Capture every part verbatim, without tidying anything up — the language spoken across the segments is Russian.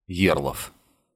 Ерлов.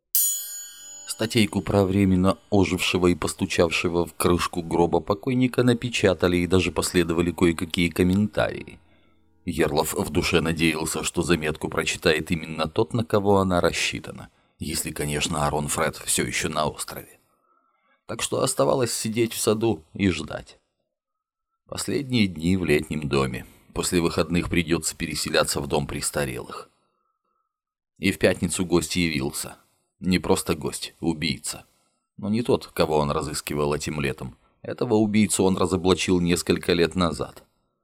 Статейку про временно ожившего и постучавшего в крышку гроба покойника напечатали и даже последовали кое-какие комментарии. Ерлов в душе надеялся, что заметку прочитает именно тот, на кого она рассчитана, если, конечно, Арон Фред все еще на острове. Так что оставалось сидеть в саду и ждать. Последние дни в летнем доме. После выходных придется переселяться в дом престарелых. И в пятницу гость явился. Не просто гость, убийца. Но не тот, кого он разыскивал этим летом. Этого убийцу он разоблачил несколько лет назад.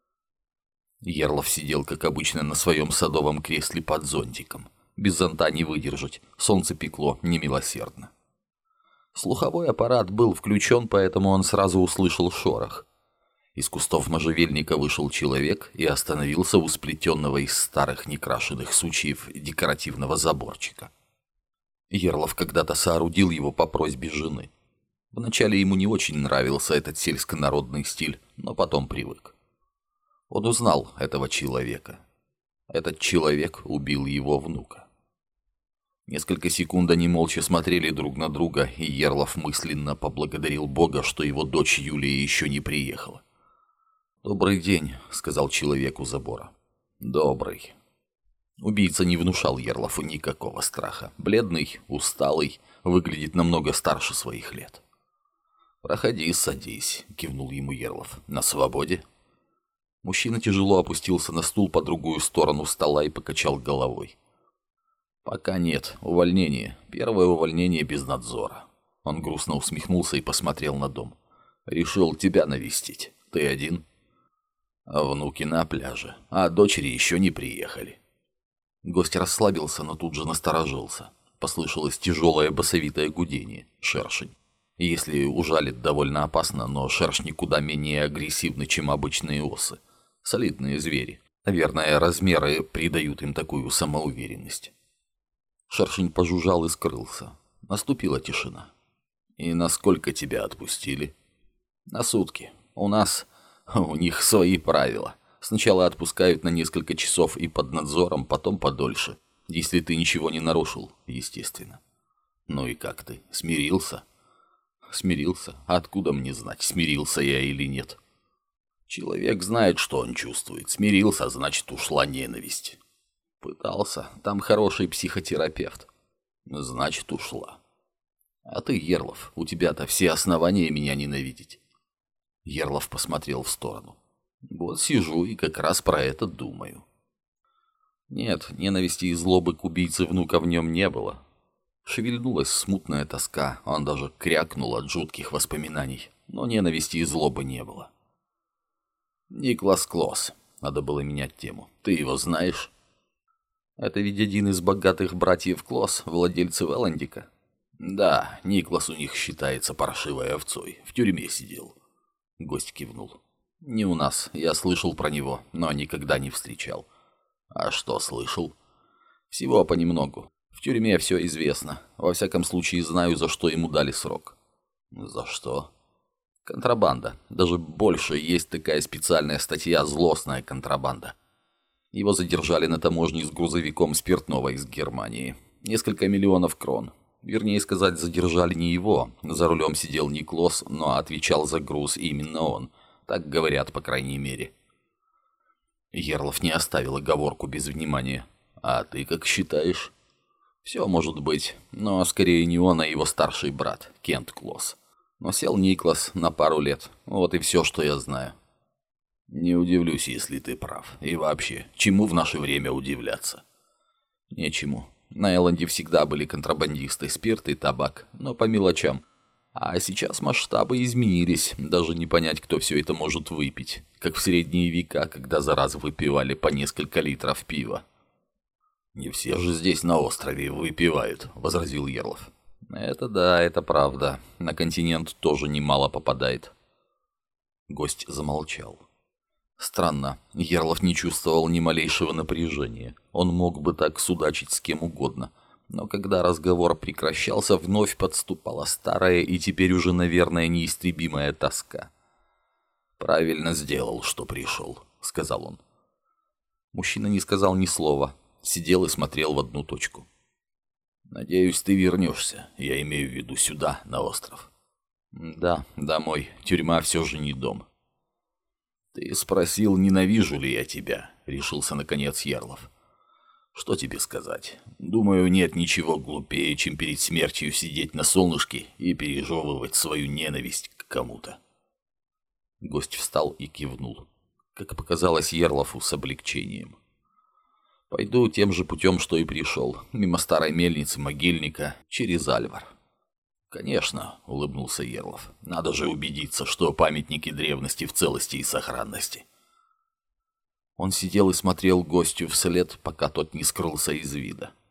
Ерлов сидел, как обычно, на своем садовом кресле под зонтиком. Без зонта не выдержать, солнце пекло немилосердно. Слуховой аппарат был включен, поэтому он сразу услышал шорох. Из кустов можжевельника вышел человек и остановился у сплетенного из старых некрашенных сучьев декоративного заборчика. Ерлов когда-то соорудил его по просьбе жены. Вначале ему не очень нравился этот сельсконародный стиль, но потом привык. Он узнал этого человека. Этот человек убил его внука. Несколько секунд они молча смотрели друг на друга, и Ерлов мысленно поблагодарил Бога, что его дочь Юлия еще не приехала. «Добрый день», — сказал человек у забора. «Добрый». Убийца не внушал Ерлову никакого страха. Бледный, усталый, выглядит намного старше своих лет. «Проходи, садись», — кивнул ему Ерлов. «На свободе?» Мужчина тяжело опустился на стул по другую сторону стола и покачал головой. «Пока нет. Увольнение. Первое увольнение без надзора». Он грустно усмехнулся и посмотрел на дом. «Решил тебя навестить. Ты один?» А внуки на пляже, а дочери еще не приехали. Гость расслабился, но тут же насторожился. Послышалось тяжелое басовитое гудение. Шершень. Если ужалит, довольно опасно, но шершни куда менее агрессивны, чем обычные осы. Солидные звери. Наверное, размеры придают им такую самоуверенность. Шершень пожужжал и скрылся. Наступила тишина. «И насколько тебя отпустили?» «На сутки. У нас... У них свои правила. Сначала отпускают на несколько часов и под надзором, потом подольше. Если ты ничего не нарушил, естественно». «Ну и как ты? Смирился?» «Смирился? Откуда мне знать, смирился я или нет?» «Человек знает, что он чувствует. Смирился, значит, ушла ненависть». «Пытался. Там хороший психотерапевт». «Значит, ушла». «А ты, Ерлов, у тебя-то все основания меня ненавидеть». Ерлов посмотрел в сторону. «Вот сижу и как раз про это думаю». Нет, ненависти и злобы к убийце внука в нем не было. Шевельнулась смутная тоска, он даже крякнул от жутких воспоминаний, но ненависти и злобы не было. «Никлас Клосс. Надо было менять тему. Ты его знаешь?» «Это ведь один из богатых братьев Клосс, владельцы Велландика». «Да, Никлас у них считается паршивой овцой. В тюрьме сидел». Гость кивнул. «Не у нас. Я слышал про него, но никогда не встречал». «А что слышал?» «Всего понемногу. В тюрьме все известно. Во всяком случае, знаю, за что ему дали срок». «За что?» «Контрабанда. Даже больше. Есть такая специальная статья «Злостная контрабанда». Его задержали на таможне с грузовиком спиртного из Германии. Несколько миллионов крон. Вернее сказать, задержали не его. За рулем сидел не Клосс, но отвечал за груз именно он. Так говорят, по крайней мере. Ерлов не оставил оговорку без внимания. «А ты как считаешь?» «Все может быть, но скорее не он, а его старший брат, Кент Клосс. Но сел Никлас на пару лет. Вот и все, что я знаю». «Не удивлюсь, если ты прав. И вообще, чему в наше время удивляться?» «Нечему. На Элленде всегда были контрабандисты, спирт и табак, но по мелочам. А сейчас масштабы изменились, даже не понять, кто все это может выпить, как в средние века, когда за раз выпивали по несколько литров пива». «Не все же здесь на острове выпивают», — возразил Ерлов. «Это да, это правда. На континент тоже немало попадает». Гость замолчал. Странно, Ерлов не чувствовал ни малейшего напряжения. Он мог бы так судачить с кем угодно. Но когда разговор прекращался, вновь подступала старая и теперь уже, наверное, неистребимая тоска. «Правильно сделал, что пришел», — сказал он. Мужчина не сказал ни слова, сидел и смотрел в одну точку. Надеюсь, ты вернешься. Я имею в виду сюда, на остров. Да, домой. Тюрьма все же не дом. Ты спросил, ненавижу ли я тебя, решился наконец Ярлов. Что тебе сказать? Думаю, нет ничего глупее, чем перед смертью сидеть на солнышке и пережевывать свою ненависть к кому-то. Гость встал и кивнул, как показалось Ярлову, с облегчением. Пойду тем же путем, что и пришел, мимо старой мельницы могильника, через Альвар. Конечно, улыбнулся Ярлов. Надо же убедиться, что памятники древности в целости и сохранности. Он сидел и смотрел гостю вслед, пока тот не скрылся из вида.